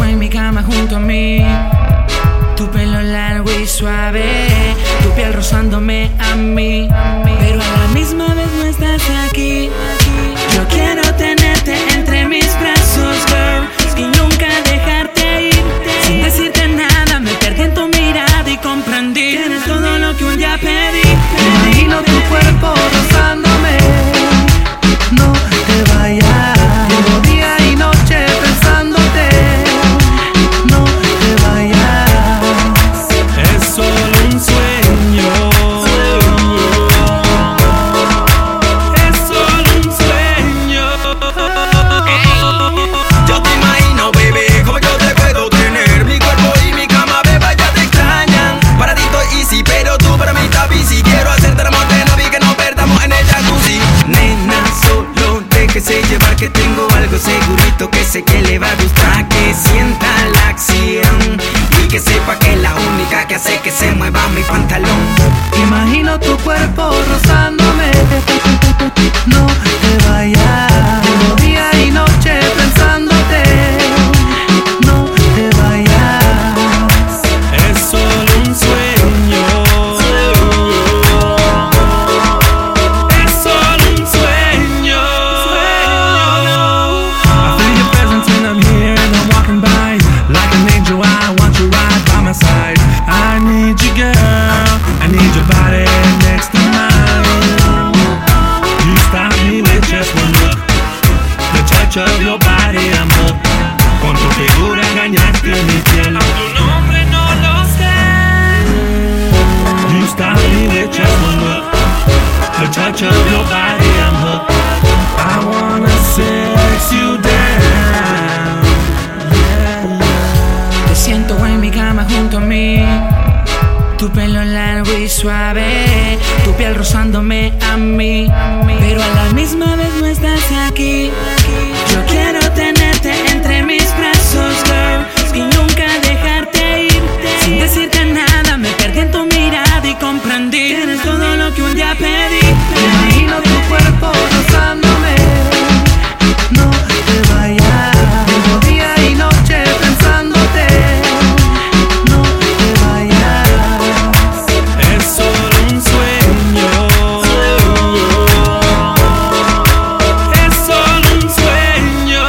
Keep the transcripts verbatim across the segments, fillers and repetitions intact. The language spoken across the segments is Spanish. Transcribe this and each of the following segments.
en mi cama junto a mí, tu pelo largo y suave, tu piel rozándome a mí, pero a la misma vez no estás aquí. Yo quiero tenerte entre mis brazos, girl, y nunca dejarte ir. Sin decirte nada, me perdí en tu mirada y comprendí. Tienes todo lo que un día pedí. Imagino tu cuerpo rozándome, no te vayas. Llevo día y noche pensándote, no te vayas. Es solo un sueño, es solo un sueño. Hey, yo te imagino, bebé, como yo te puedo tener. Mi cuerpo y mi cama, beba, ya te extrañan. Para ti estoy easy, pero tú para mí estás busy. Quiero hacerte el amor de Navi, que nos perdamos en el jacuzzi. Nena, solo déjese llevar, que tengo algo segurito que sé que le va a gustar. Que sienta la acción y que sepa que es la única que hace que se mueva mi pantalón. Imagino tu cuerpo rozándome, no te vayas. Llevo día y noche pensándote, no te vayas. Es solo un sueño, es solo un sueño. I feel your presence when I'm here and I'm walking by. Like an angel, I want you right by my side. I need you, girl, I need your body next to mine. You stop me with just one look, the touch of your body, I'm hooked. Con tu figura engañaste mi piel, tu nombre no lo sé. You stop me with just one look, the touch of your body, I'm hooked. I wanna sex you down. Te siento en mi cama junto a mí, tu pelo largo y suave, tu piel rozándome a mí, pero a la misma vez no estás aquí. Yo quiero tenerte entre mis brazos, girl, y nunca dejarte ir. Sin decirte nada, me perdí en tu mirada y comprendí. Tienes todo lo que un día pedí. Imagino tu cuerpo rozándome, no te vayas. Llevo día y noche pensándote, no te vayas. Es solo un sueño, es solo un sueño.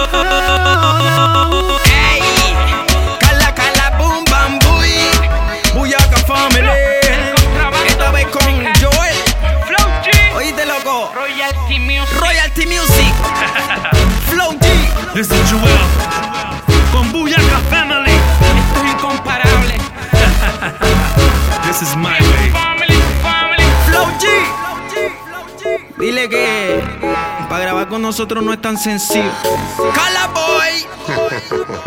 Hey, cala, cala, boom, bam, buy, Buyaka Family. Esta vez con Joel, Flow G, oíste, loco. Royalty Music. Royalty Music, Flow G. Este es Joel con Buyaka Family. Esto es incomparable. This is my way. Family, family. Flow G. Dile que para grabar con nosotros no es tan sencillo. Cala, boy.